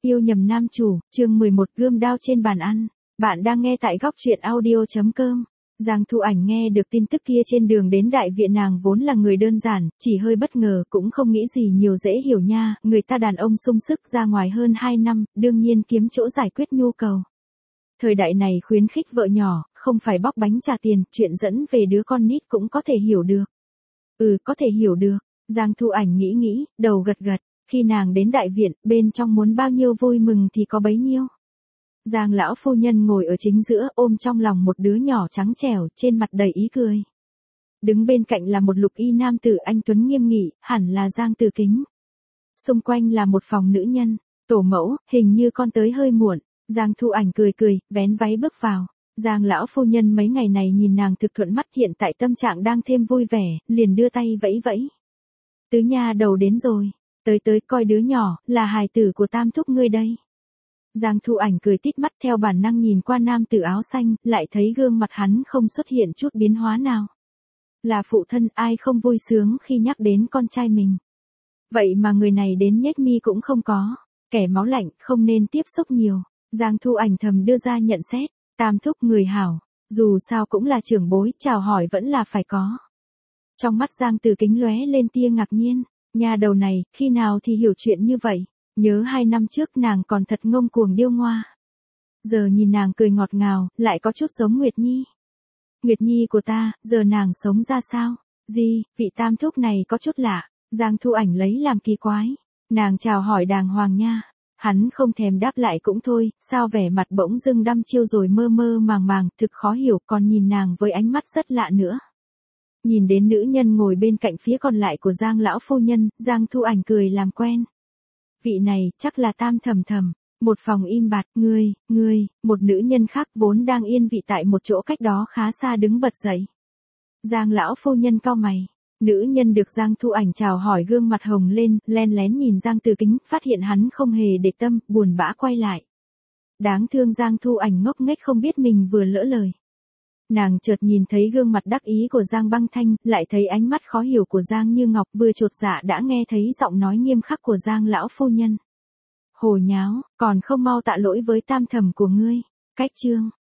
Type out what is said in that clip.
Yêu nhầm nam chủ, chương 11 gươm đao trên bàn ăn. Bạn đang nghe tại góc truyện audio.com. Giang Thu Ảnh nghe được tin tức kia trên đường đến đại viện, nàng vốn là người đơn giản, chỉ hơi bất ngờ, cũng không nghĩ gì nhiều, dễ hiểu nha, người ta đàn ông sung sức ra ngoài hơn 2 năm, đương nhiên kiếm chỗ giải quyết nhu cầu. Thời đại này khuyến khích vợ nhỏ, không phải bóc bánh trả tiền, chuyện dẫn về đứa con nít cũng có thể hiểu được. Có thể hiểu được, Giang Thu Ảnh nghĩ, đầu gật gật. Khi nàng đến đại viện, bên trong muốn bao nhiêu vui mừng thì có bấy nhiêu. Giang lão phu nhân ngồi ở chính giữa, ôm trong lòng một đứa nhỏ trắng trẻo, trên mặt đầy ý cười. Đứng bên cạnh là một lục y nam tử anh tuấn nghiêm nghị, hẳn là Giang Tử Kính. Xung quanh là một phòng nữ nhân, tổ mẫu, hình như con tới hơi muộn. Giang Thu Ảnh cười, vén váy bước vào. Giang lão phu nhân mấy ngày này nhìn nàng thực thuận mắt, hiện tại tâm trạng đang thêm vui vẻ, liền đưa tay vẫy vẫy. Tứ nha đầu đến rồi. Tới coi đứa nhỏ, là hài tử của tam thúc ngươi đây. Giang Thu Ảnh cười tít mắt, theo bản năng nhìn qua nam tử áo xanh, lại thấy gương mặt hắn không xuất hiện chút biến hóa nào. Là phụ thân, ai không vui sướng khi nhắc đến con trai mình. Vậy mà người này đến nhếch mi cũng không có, kẻ máu lạnh, không nên tiếp xúc nhiều. Giang Thu Ảnh thầm đưa ra nhận xét, tam thúc người hảo, dù sao cũng là trưởng bối, chào hỏi vẫn là phải có. Trong mắt Giang Tử Kính lóe lên tia ngạc nhiên. Nhà đầu này, khi nào thì hiểu chuyện như vậy, nhớ 2 năm trước nàng còn thật ngông cuồng điêu ngoa. Giờ nhìn nàng cười ngọt ngào, lại có chút giống Nguyệt Nhi. Nguyệt Nhi của ta, giờ nàng sống ra sao? Gì, vị tam thúc này có chút lạ. Giang Thu Ảnh lấy làm kỳ quái. Nàng chào hỏi đàng hoàng nha. Hắn không thèm đáp lại cũng thôi, sao vẻ mặt bỗng dưng đăm chiêu rồi mơ màng, thực khó hiểu, còn nhìn nàng với ánh mắt rất lạ nữa. Nhìn đến nữ nhân ngồi bên cạnh phía còn lại của Giang lão phu nhân, Giang Thu Ảnh cười làm quen. Vị này, chắc là Tam Thầm. Một phòng im bặt, ngươi, một nữ nhân khác vốn đang yên vị tại một chỗ cách đó khá xa đứng bật dậy. Giang lão phu nhân cau mày. Nữ nhân được Giang Thu Ảnh chào hỏi gương mặt hồng lên, len lén nhìn Giang Tử Kính, phát hiện hắn không hề để tâm, buồn bã quay lại. Đáng thương Giang Thu Ảnh ngốc nghếch không biết mình vừa lỡ lời. Nàng chợt nhìn thấy gương mặt đắc ý của Giang Băng Thanh, lại thấy ánh mắt khó hiểu của Giang Như Ngọc, vừa chột dạ đã nghe thấy giọng nói nghiêm khắc của Giang lão phu nhân. Hồ nháo, còn không mau tạ lỗi với tam thẩm của ngươi. Cách chương.